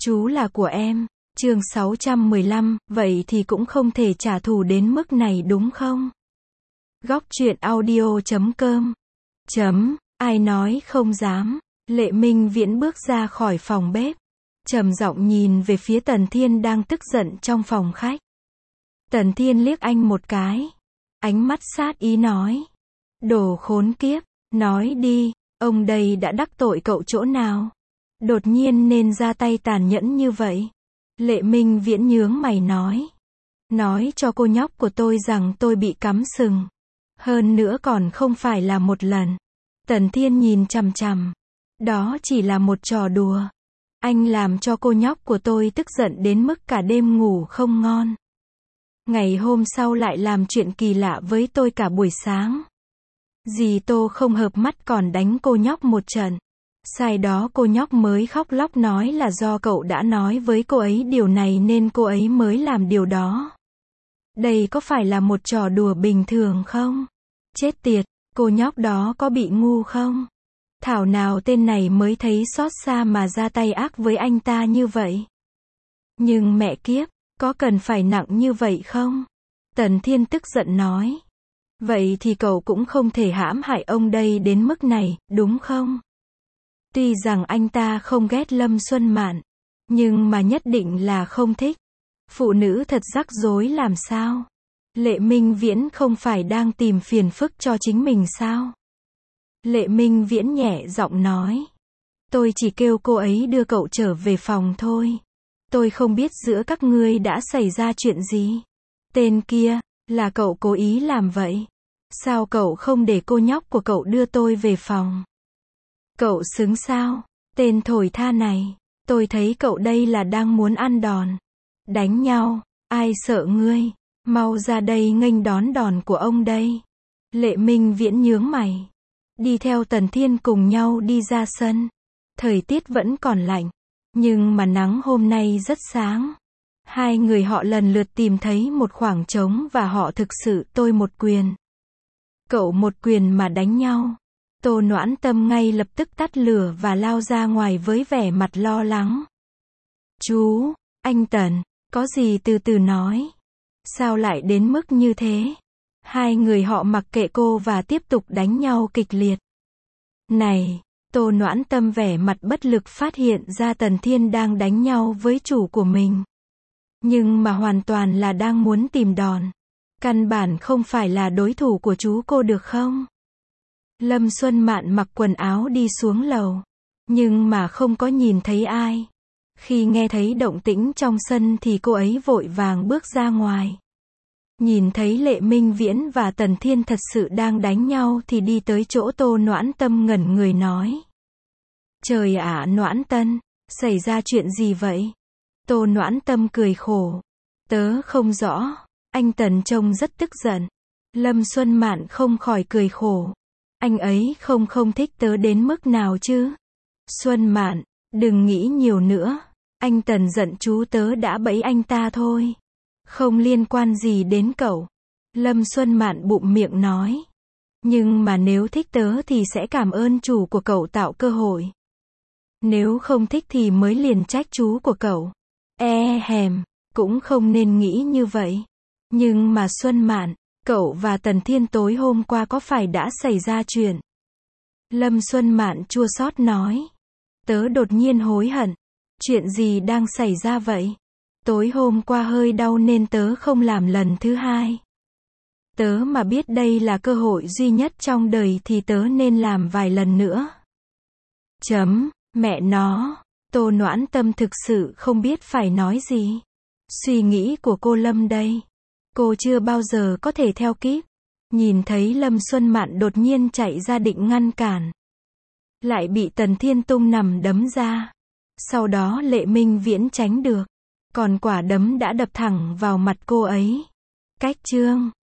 Chú là của em. Chương 615, vậy thì cũng không thể trả thù đến mức này đúng không? Góc truyện audio.com. Ai nói không dám. Lệ Minh Viễn bước ra khỏi phòng bếp, trầm giọng nhìn về phía Tần Thiên đang tức giận trong phòng khách. Tần Thiên liếc anh một cái, ánh mắt sát ý nói: đồ khốn kiếp, nói đi, ông đây đã đắc tội cậu chỗ nào? Đột nhiên nên ra tay tàn nhẫn như vậy. Lệ Minh Viễn nhướng mày nói cho cô nhóc của tôi rằng tôi bị cắm sừng. Hơn nữa còn không phải là một lần. Tần Thiên nhìn chằm chằm. Đó chỉ là một trò đùa. Anh làm cho cô nhóc của tôi tức giận đến mức cả đêm ngủ không ngon. Ngày hôm sau lại làm chuyện kỳ lạ với tôi cả buổi sáng. Dì Tô không hợp mắt còn đánh cô nhóc một trận. Sai đó cô nhóc mới khóc lóc nói là do cậu đã nói với cô ấy điều này nên cô ấy mới làm điều đó. Đây có phải là một trò đùa bình thường không? Chết tiệt, cô nhóc đó có bị ngu không? Thảo nào tên này mới thấy xót xa mà ra tay ác với anh ta như vậy. Nhưng mẹ kiếp, có cần phải nặng như vậy không? Tần Thiên tức giận nói. Vậy thì cậu cũng không thể hãm hại ông đây đến mức này, đúng không? Tuy rằng anh ta không ghét Lâm Xuân Mạn, nhưng mà nhất định là không thích. Phụ nữ thật rắc rối làm sao? Lệ Minh Viễn không phải đang tìm phiền phức cho chính mình sao? Lệ Minh Viễn nhẹ giọng nói. Tôi chỉ kêu cô ấy đưa cậu trở về phòng thôi. Tôi không biết giữa các ngươi đã xảy ra chuyện gì. Tên kia, là cậu cố ý làm vậy. Sao cậu không để cô nhóc của cậu đưa tôi về phòng? Cậu xứng sao? Tên thổi tha này. Tôi thấy cậu đây là đang muốn ăn đòn. Đánh nhau, ai sợ ngươi? Mau ra đây nghênh đón đòn của ông đây. Lệ Minh Viễn nhướng mày. Đi theo Tần Thiên cùng nhau đi ra sân. Thời tiết vẫn còn lạnh, nhưng mà nắng hôm nay rất sáng. Hai người họ lần lượt tìm thấy một khoảng trống và họ thực sự tôi một quyền. Cậu một quyền mà đánh nhau. Tô Noãn Tâm ngay lập tức tắt lửa và lao ra ngoài với vẻ mặt lo lắng. Chú, anh Tần, có gì từ từ nói. Sao lại đến mức như thế? Hai người họ mặc kệ cô và tiếp tục đánh nhau kịch liệt. Này, Tô Noãn Tâm vẻ mặt bất lực phát hiện ra Tần Thiên đang đánh nhau với chủ của mình. Nhưng mà hoàn toàn là đang muốn tìm đòn. Căn bản không phải là đối thủ của chú cô được không? Lâm Xuân Mạn mặc quần áo đi xuống lầu. Nhưng mà không có nhìn thấy ai. Khi nghe thấy động tĩnh trong sân thì cô ấy vội vàng bước ra ngoài. Nhìn thấy Lệ Minh Viễn và Tần Thiên thật sự đang đánh nhau thì đi tới chỗ Tô Noãn Tâm ngẩn người nói. Trời ạ, Noãn Tân, xảy ra chuyện gì vậy? Tô Noãn Tâm cười khổ. Tớ không rõ, anh Tần trông rất tức giận. Lâm Xuân Mạn không khỏi cười khổ. Anh ấy không thích tớ đến mức nào chứ? Xuân Mạn, đừng nghĩ nhiều nữa. Anh Tần giận chú tớ đã bẫy anh ta thôi. Không liên quan gì đến cậu. Lâm Xuân Mạn bụm miệng nói. Nhưng mà nếu thích tớ thì sẽ cảm ơn chủ của cậu tạo cơ hội. Nếu không thích thì mới liền trách chú của cậu. Hèm, cũng không nên nghĩ như vậy. Nhưng mà Xuân Mạn, cậu và Tần Thiên tối hôm qua có phải đã xảy ra chuyện? Lâm Xuân Mạn chua xót nói. Tớ đột nhiên hối hận. Chuyện gì đang xảy ra vậy? Tối hôm qua hơi đau nên tớ không làm lần thứ hai. Tớ mà biết đây là cơ hội duy nhất trong đời thì tớ nên làm vài lần nữa. Mẹ nó, Tô Noãn Tâm thực sự không biết phải nói gì. Suy nghĩ của cô Lâm đây. Cô chưa bao giờ có thể theo kịp. Nhìn thấy Lâm Xuân Mạn đột nhiên chạy ra định ngăn cản. Lại bị Tần Thiên tung nằm đấm ra. Sau đó Lệ Minh Viễn tránh được. Còn quả đấm đã đập thẳng vào mặt cô ấy. Cách chương